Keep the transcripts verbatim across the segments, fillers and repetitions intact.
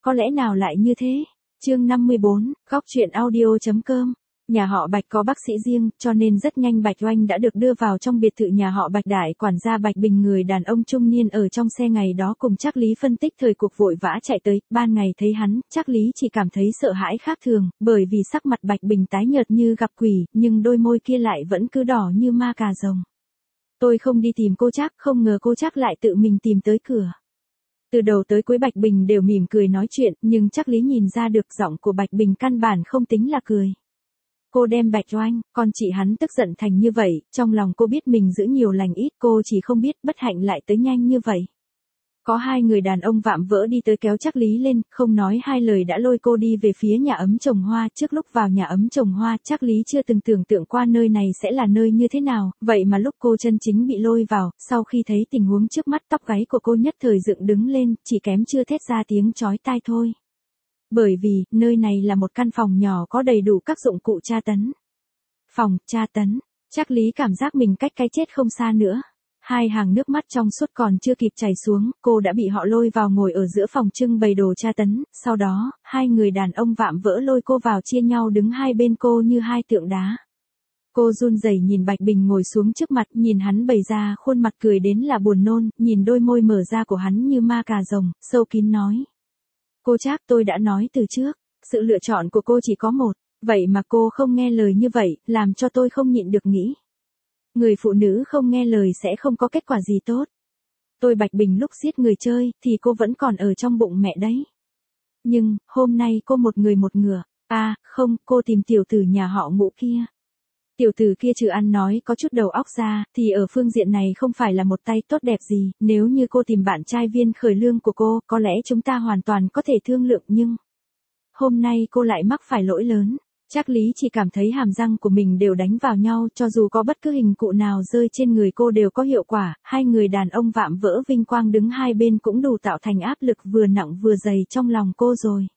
có lẽ nào lại như thế? Chương năm mươi bốn, góc truyện audio.com. Nhà họ Bạch có bác sĩ riêng, cho nên rất nhanh Bạch Oanh đã được đưa vào trong biệt thự nhà họ Bạch. Đại quản gia Bạch Bình, người đàn ông trung niên ở trong xe ngày đó cùng Trác Lý phân tích thời cuộc vội vã chạy tới. Ban ngày thấy hắn, Trác Lý chỉ cảm thấy sợ hãi khác thường, bởi vì sắc mặt Bạch Bình tái nhợt như gặp quỷ, nhưng đôi môi kia lại vẫn cứ đỏ như ma cà rồng. Tôi không đi tìm cô Trác, không ngờ cô Trác lại tự mình tìm tới cửa. Từ đầu tới cuối Bạch Bình đều mỉm cười nói chuyện, nhưng Trác Lý nhìn ra được giọng của Bạch Bình căn bản không tính là cười. Cô đem Bạch Oanh, con chị hắn tức giận thành như vậy, trong lòng cô biết mình giữ nhiều lành ít, cô chỉ không biết bất hạnh lại tới nhanh như vậy. Có hai người đàn ông vạm vỡ đi tới kéo Trác Lý lên, không nói hai lời đã lôi cô đi về phía nhà ấm trồng hoa. Trước lúc vào nhà ấm trồng hoa, Trác Lý chưa từng tưởng tượng qua nơi này sẽ là nơi như thế nào, vậy mà lúc cô chân chính bị lôi vào, sau khi thấy tình huống trước mắt, tóc gáy của cô nhất thời dựng đứng lên, chỉ kém chưa thét ra tiếng chói tai thôi. Bởi vì, nơi này là một căn phòng nhỏ có đầy đủ các dụng cụ tra tấn. Phòng tra tấn, Trác Lý cảm giác mình cách cái chết không xa nữa. Hai hàng nước mắt trong suốt còn chưa kịp chảy xuống, cô đã bị họ lôi vào ngồi ở giữa phòng trưng bày đồ tra tấn, sau đó, hai người đàn ông vạm vỡ lôi cô vào chia nhau đứng hai bên cô như hai tượng đá. Cô run rẩy nhìn Bạch Bình ngồi xuống trước mặt, nhìn hắn bày ra khuôn mặt cười đến là buồn nôn, nhìn đôi môi mở ra của hắn như ma cà rồng, sâu kín nói. Cô Trác, tôi đã nói từ trước, sự lựa chọn của cô chỉ có một, vậy mà cô không nghe lời như vậy, làm cho tôi không nhịn được nghĩ. Người phụ nữ không nghe lời sẽ không có kết quả gì tốt. Tôi Bạch Bình lúc giết người chơi, thì cô vẫn còn ở trong bụng mẹ đấy. Nhưng, hôm nay cô một người một ngựa, à, không, cô tìm tiểu tử nhà họ Ngũ kia. Tiểu tử kia trừ ăn nói có chút đầu óc ra, thì ở phương diện này không phải là một tay tốt đẹp gì, nếu như cô tìm bạn trai Viên Khởi Lương của cô, có lẽ chúng ta hoàn toàn có thể thương lượng nhưng... Hôm nay cô lại mắc phải lỗi lớn. Trác Lý chỉ cảm thấy hàm răng của mình đều đánh vào nhau, cho dù có bất cứ hình cụ nào rơi trên người cô đều có hiệu quả. Hai người đàn ông vạm vỡ vinh quang đứng hai bên cũng đủ tạo thành áp lực vừa nặng vừa dày trong lòng cô rồi.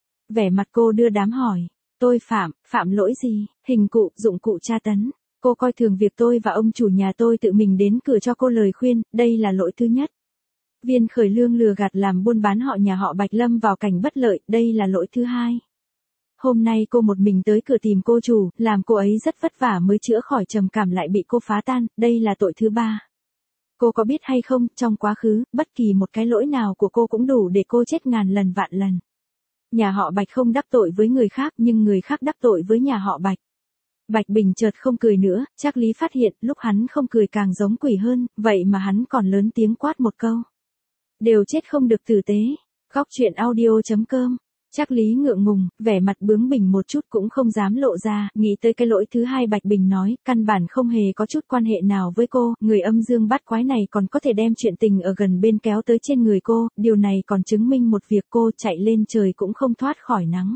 Vẻ mặt cô đưa đám hỏi. Tôi phạm, phạm lỗi gì? Hình cụ, dụng cụ tra tấn. Cô coi thường việc tôi và ông chủ nhà tôi tự mình đến cửa cho cô lời khuyên, đây là lỗi thứ nhất. Viên Khởi Lương lừa gạt làm buôn bán họ nhà họ Bạch lâm vào cảnh bất lợi, đây là lỗi thứ hai. Hôm nay cô một mình tới cửa tìm cô chủ, làm cô ấy rất vất vả mới chữa khỏi trầm cảm lại bị cô phá tan, đây là tội thứ ba. Cô có biết hay không, trong quá khứ, bất kỳ một cái lỗi nào của cô cũng đủ để cô chết ngàn lần vạn lần. Nhà họ Bạch không đắc tội với người khác, nhưng người khác đắc tội với nhà họ Bạch. Bạch Bình chợt không cười nữa, Trác Lý phát hiện lúc hắn không cười càng giống quỷ hơn, vậy mà hắn còn lớn tiếng quát một câu. Đều chết không được tử tế. Góc truyện audio.com. Trác Lý ngượng ngùng, vẻ mặt bướng bỉnh một chút cũng không dám lộ ra, nghĩ tới cái lỗi thứ hai Bạch Bình nói, căn bản không hề có chút quan hệ nào với cô, người âm dương bát quái này còn có thể đem chuyện tình ở gần bên kéo tới trên người cô, điều này còn chứng minh một việc cô chạy lên trời cũng không thoát khỏi nắng.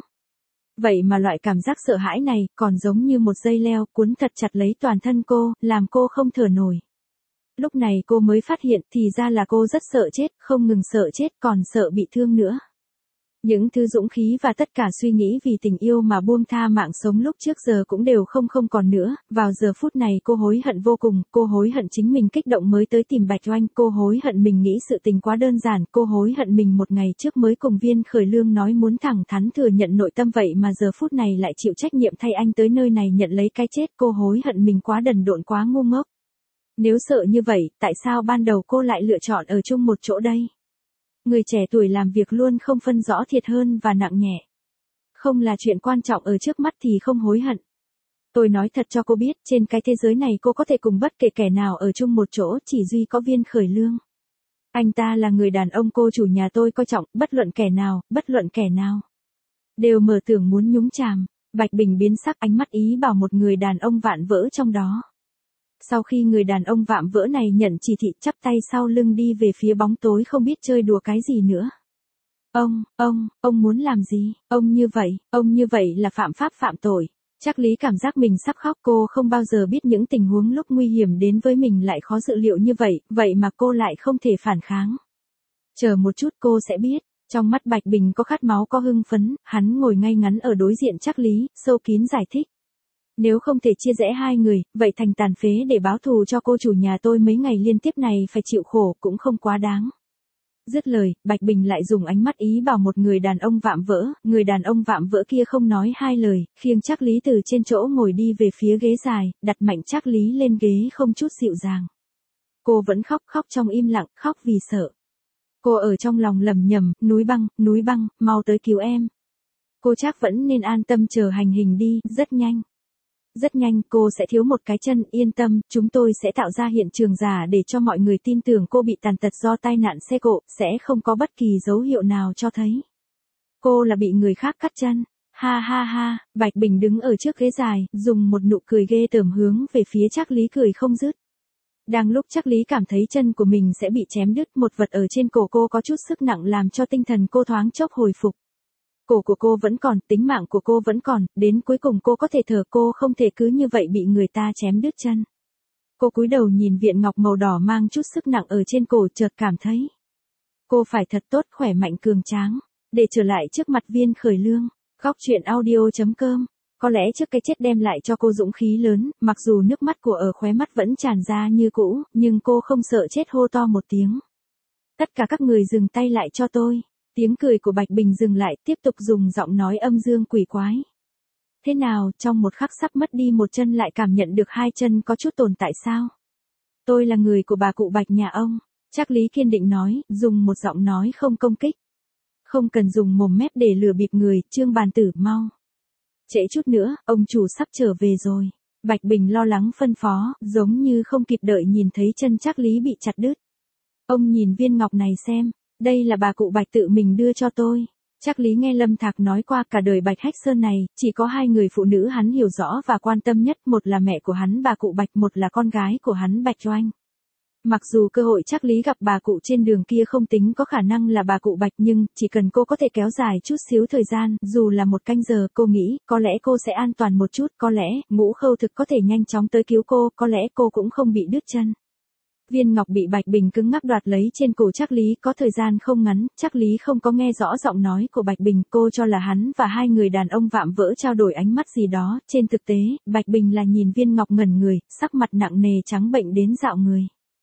Vậy mà loại cảm giác sợ hãi này, còn giống như một dây leo cuốn thật chặt lấy toàn thân cô, làm cô không thở nổi. Lúc này cô mới phát hiện thì ra là cô rất sợ chết, không ngừng sợ chết còn sợ bị thương nữa. Những thứ dũng khí và tất cả suy nghĩ vì tình yêu mà buông tha mạng sống lúc trước giờ cũng đều không không còn nữa, vào giờ phút này cô hối hận vô cùng, cô hối hận chính mình kích động mới tới tìm Bạch Oanh, cô hối hận mình nghĩ sự tình quá đơn giản, cô hối hận mình một ngày trước mới cùng Viên Khởi Lương nói muốn thẳng thắn thừa nhận nội tâm vậy mà giờ phút này lại chịu trách nhiệm thay anh tới nơi này nhận lấy cái chết, cô hối hận mình quá đần độn quá ngu ngốc. Nếu sợ như vậy, tại sao ban đầu cô lại lựa chọn ở chung một chỗ đây? Người trẻ tuổi làm việc luôn không phân rõ thiệt hơn và nặng nhẹ. Không là chuyện quan trọng ở trước mắt thì không hối hận. Tôi nói thật cho cô biết, trên cái thế giới này cô có thể cùng bất kể kẻ nào ở chung một chỗ, chỉ duy có Viên Khởi Lương. Anh ta là người đàn ông cô chủ nhà tôi coi trọng, bất luận kẻ nào, bất luận kẻ nào. Đều mở tưởng muốn nhúng chàm. Bạch Bình biến sắc, ánh mắt ý bảo một người đàn ông vạm vỡ trong đó. Sau khi người đàn ông vạm vỡ này nhận chỉ thị, chắp tay sau lưng đi về phía bóng tối không biết chơi đùa cái gì nữa. Ông, ông, ông muốn làm gì? Ông như vậy, ông như vậy là phạm pháp phạm tội. Trác Lý cảm giác mình sắp khóc, cô không bao giờ biết những tình huống lúc nguy hiểm đến với mình lại khó dự liệu như vậy, vậy mà cô lại không thể phản kháng. Chờ một chút cô sẽ biết. Trong mắt Bạch Bình có khát máu có hưng phấn, hắn ngồi ngay ngắn ở đối diện Trác Lý, sâu kín giải thích. Nếu không thể chia rẽ hai người, vậy thành tàn phế để báo thù cho cô chủ nhà tôi mấy ngày liên tiếp này phải chịu khổ cũng không quá đáng. Dứt lời, Bạch Bình lại dùng ánh mắt ý bảo một người đàn ông vạm vỡ, người đàn ông vạm vỡ kia không nói hai lời, khiêng Trác Lý từ trên chỗ ngồi đi về phía ghế dài, đặt mạnh Trác Lý lên ghế không chút dịu dàng. Cô vẫn khóc khóc trong im lặng, khóc vì sợ. Cô ở trong lòng lầm nhầm, núi băng, núi băng, mau tới cứu em. Cô chắc vẫn nên an tâm chờ hành hình đi, rất nhanh. Rất nhanh, cô sẽ thiếu một cái chân, yên tâm, chúng tôi sẽ tạo ra hiện trường giả để cho mọi người tin tưởng cô bị tàn tật do tai nạn xe cộ, sẽ không có bất kỳ dấu hiệu nào cho thấy cô là bị người khác cắt chân. Ha ha ha, Bạch Bình đứng ở trước ghế dài, dùng một nụ cười ghê tởm hướng về phía Trác Lý cười không dứt. Đang lúc Trác Lý cảm thấy chân của mình sẽ bị chém đứt, một vật ở trên cổ cô có chút sức nặng làm cho tinh thần cô thoáng chốc hồi phục. Cổ của cô vẫn còn, tính mạng của cô vẫn còn, đến cuối cùng cô có thể thở, cô không thể cứ như vậy bị người ta chém đứt chân. Cô cúi đầu nhìn viên ngọc màu đỏ mang chút sức nặng ở trên cổ, chợt cảm thấy cô phải thật tốt, khỏe mạnh cường tráng, để trở lại trước mặt Viên Khởi Lương. Góc truyện audio chấm com. Có lẽ trước cái chết đem lại cho cô dũng khí lớn, mặc dù nước mắt của ở khóe mắt vẫn tràn ra như cũ, nhưng cô không sợ chết, hô to một tiếng. Tất cả các người dừng tay lại cho tôi. Tiếng cười của Bạch Bình dừng lại, tiếp tục dùng giọng nói âm dương quỷ quái. Thế nào, trong một khắc sắp mất đi một chân lại cảm nhận được hai chân có chút tồn tại sao? Tôi là người của bà cụ Bạch nhà ông. Trác Lý kiên định nói, dùng một giọng nói không công kích. Không cần dùng mồm mép để lừa bịp người, Trương Bàn Tử mau. Trễ chút nữa, ông chủ sắp trở về rồi. Bạch Bình lo lắng phân phó, giống như không kịp đợi nhìn thấy chân Trác Lý bị chặt đứt. Ông nhìn viên ngọc này xem, đây là bà cụ Bạch tự mình đưa cho tôi. Trác Lý nghe Lâm Thạc nói qua cả đời Bạch Hách Sơn này, chỉ có hai người phụ nữ hắn hiểu rõ và quan tâm nhất, một là mẹ của hắn bà cụ Bạch, một là con gái của hắn Bạch Oanh. Mặc dù cơ hội Trác Lý gặp bà cụ trên đường kia không tính có khả năng là bà cụ Bạch, nhưng chỉ cần cô có thể kéo dài chút xíu thời gian, dù là một canh giờ, cô nghĩ, có lẽ cô sẽ an toàn một chút, có lẽ, Ngũ Khâu Thực có thể nhanh chóng tới cứu cô, có lẽ cô cũng không bị đứt chân. Viên ngọc bị Bạch Bình cứng ngắc đoạt lấy trên cổ Trác Lý, có thời gian không ngắn, Trác Lý không có nghe rõ giọng nói của Bạch Bình, cô cho là hắn và hai người đàn ông vạm vỡ trao đổi ánh mắt gì đó, trên thực tế, Bạch Bình là nhìn viên ngọc ngẩn người, sắc mặt nặng nề trắng bệnh đến dạo người.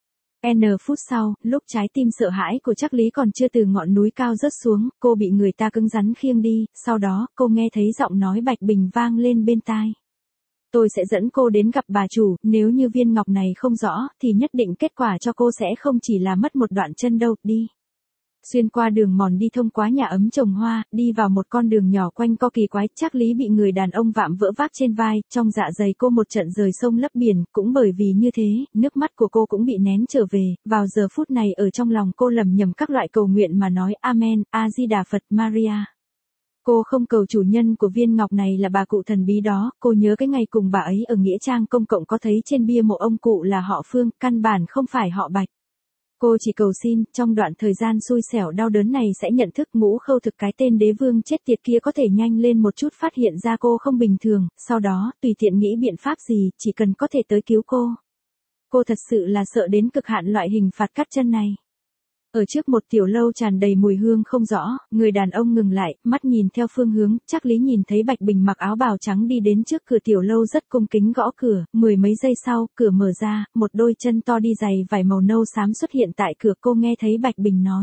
N phút sau, lúc trái tim sợ hãi của Trác Lý còn chưa từ ngọn núi cao rớt xuống, cô bị người ta cứng rắn khiêng đi, sau đó, cô nghe thấy giọng nói Bạch Bình vang lên bên tai. Tôi sẽ dẫn cô đến gặp bà chủ, nếu như viên ngọc này không rõ, thì nhất định kết quả cho cô sẽ không chỉ là mất một đoạn chân đâu, đi. Xuyên qua đường mòn đi thông qua nhà ấm trồng hoa, đi vào một con đường nhỏ quanh co kỳ quái, Trác Lý bị người đàn ông vạm vỡ vác trên vai, trong dạ dày cô một trận rời sông lấp biển, cũng bởi vì như thế, nước mắt của cô cũng bị nén trở về, vào giờ phút này ở trong lòng cô lầm nhầm các loại cầu nguyện mà nói Amen, A-di-đà Phật Maria. Cô không cầu chủ nhân của viên ngọc này là bà cụ thần bí đó, cô nhớ cái ngày cùng bà ấy ở nghĩa trang công cộng có thấy trên bia mộ ông cụ là họ Phương, căn bản không phải họ Bạch. Cô chỉ cầu xin, trong đoạn thời gian xui xẻo đau đớn này sẽ nhận thức Ngũ Khâu Thực cái tên đế vương chết tiệt kia có thể nhanh lên một chút phát hiện ra cô không bình thường, sau đó, tùy tiện nghĩ biện pháp gì, chỉ cần có thể tới cứu cô. Cô thật sự là sợ đến cực hạn loại hình phạt cắt chân này. Ở trước một tiểu lâu tràn đầy mùi hương không rõ, người đàn ông ngừng lại, mắt nhìn theo phương hướng, Trác Lý nhìn thấy Bạch Bình mặc áo bào trắng đi đến trước cửa tiểu lâu rất cung kính gõ cửa, mười mấy giây sau, cửa mở ra, một đôi chân to đi giày vải màu nâu xám xuất hiện tại cửa, cô nghe thấy Bạch Bình nói.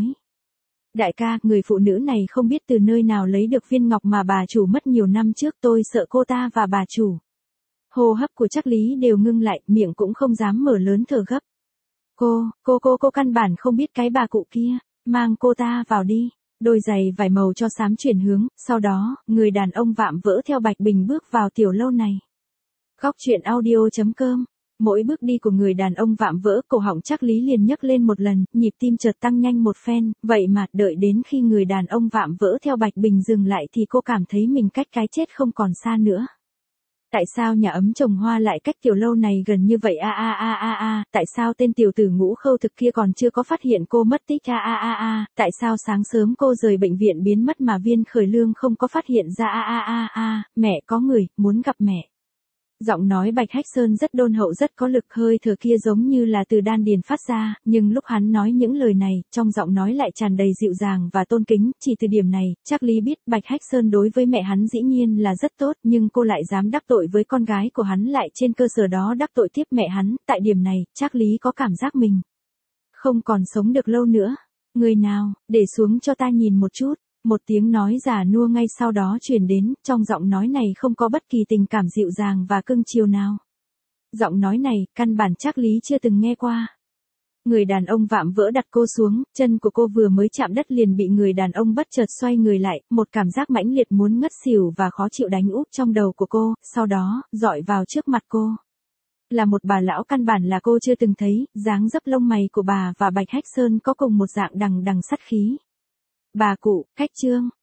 Đại ca, người phụ nữ này không biết từ nơi nào lấy được viên ngọc mà bà chủ mất nhiều năm trước, tôi sợ cô ta và bà chủ. Hô hấp của Trác Lý đều ngưng lại, miệng cũng không dám mở lớn thở gấp. Cô, cô cô cô căn bản không biết cái bà cụ kia, mang cô ta vào đi. Đôi giày vải màu cho xám chuyển hướng, sau đó, người đàn ông vạm vỡ theo Bạch Bình bước vào tiểu lâu này. Góc truyện audio chấm com. Mỗi bước đi của người đàn ông vạm vỡ, cổ họng Trác Lý liền nhấc lên một lần, nhịp tim chợt tăng nhanh một phen, vậy mà đợi đến khi người đàn ông vạm vỡ theo Bạch Bình dừng lại thì cô cảm thấy mình cách cái chết không còn xa nữa. Tại sao nhà ấm trồng hoa lại cách tiểu lâu này gần như vậy a a a a a, tại sao tên tiểu tử Ngũ Khâu Thực kia còn chưa có phát hiện cô mất tích a a a a, tại sao sáng sớm cô rời bệnh viện biến mất mà Viên Khởi Lương không có phát hiện ra a a a a, mẹ có người, muốn gặp mẹ. Giọng nói Bạch Hách Sơn rất đôn hậu rất có lực, hơi thở kia giống như là từ đan điền phát ra, nhưng lúc hắn nói những lời này, trong giọng nói lại tràn đầy dịu dàng và tôn kính, chỉ từ điểm này, Trác Lý biết Bạch Hách Sơn đối với mẹ hắn dĩ nhiên là rất tốt, nhưng cô lại dám đắc tội với con gái của hắn, lại trên cơ sở đó đắc tội tiếp mẹ hắn, tại điểm này, Trác Lý có cảm giác mình không còn sống được lâu nữa. Người nào, để xuống cho ta nhìn một chút. Một tiếng nói già nua ngay sau đó truyền đến, trong giọng nói này không có bất kỳ tình cảm dịu dàng và cưng chiều nào. Giọng nói này, căn bản chắc Lý chưa từng nghe qua. Người đàn ông vạm vỡ đặt cô xuống, chân của cô vừa mới chạm đất liền bị người đàn ông bất chợt xoay người lại, một cảm giác mãnh liệt muốn ngất xỉu và khó chịu đánh úp trong đầu của cô, sau đó, dọi vào trước mặt cô. Là một bà lão căn bản là cô chưa từng thấy, dáng dấp lông mày của bà và Bạch Hách Sơn có cùng một dạng đằng đằng sắt khí. Bà cụ, Hách Trương,